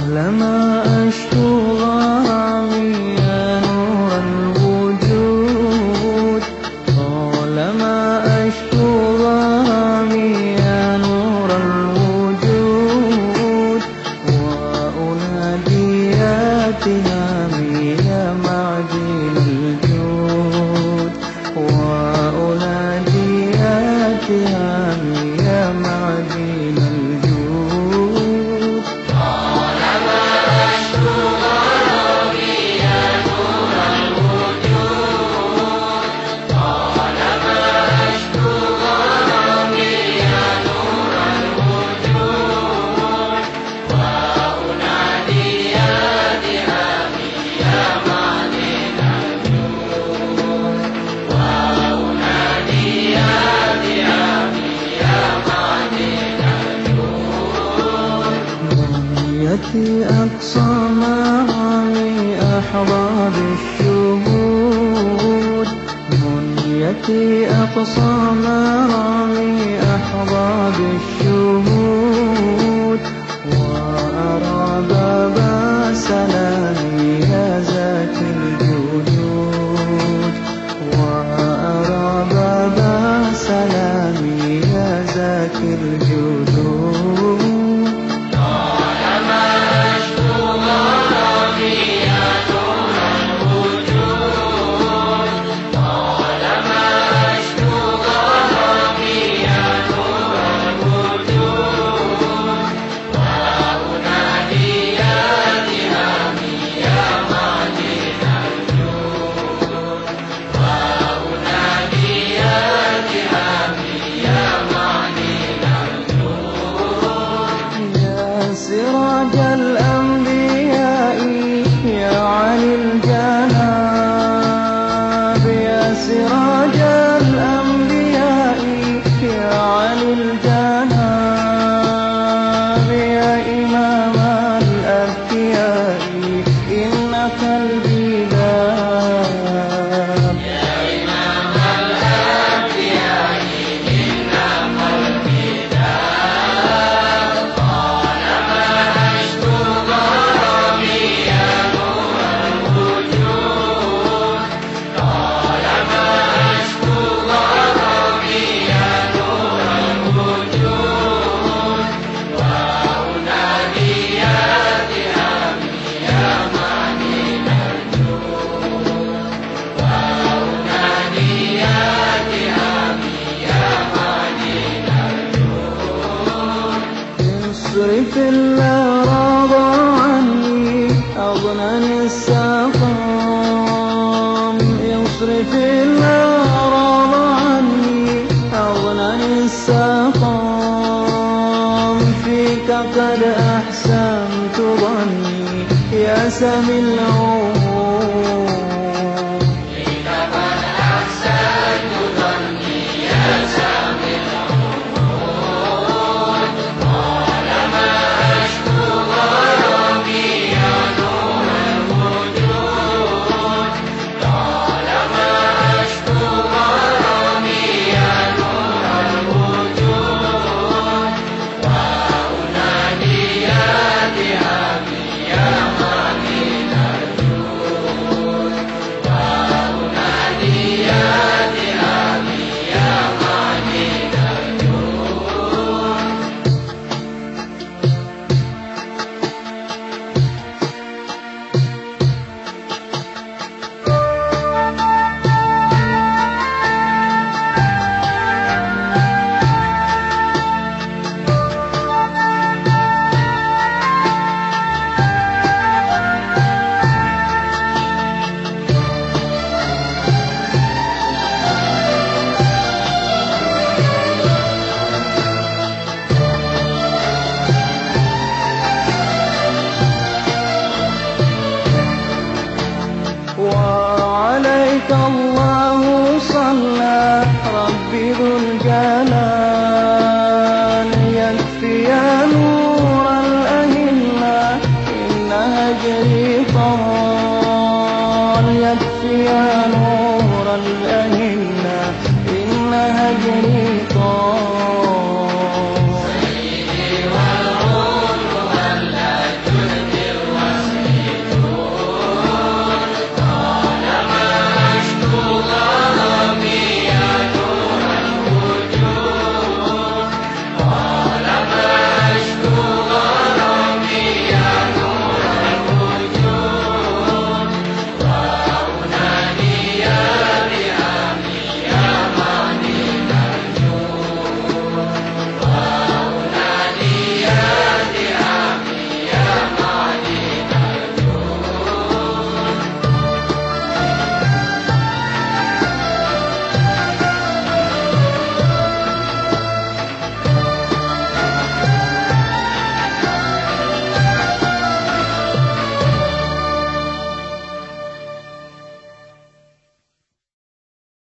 طالما أشكو غرامي يا نور الوجود، طالما أشكو غرامي يا نور الوجود، وأنادي يا تهامي يا معدن الجود، وأنادي يا تهامي يا معدن الجود. أقصى مرامي أحباب الشهود، منيتي أقصى مرامي أحباب الشهود، وأرى باب سلامي يا ذاك الجدود، وأرى باب سلامي يا ذاك الجدود. سراج الأنبياء يا علي الجناب، يا سراج الأنبياء يا علي الجناب، يا إمام الأذكياء إنك البداية، يا إمام الأذكياء إنك البداية. اصرف الأعراض عني أضنني السقام، اصرف الأعراض عني أضنني السقام، فيك قد أحسنت ظني يا سمي العمر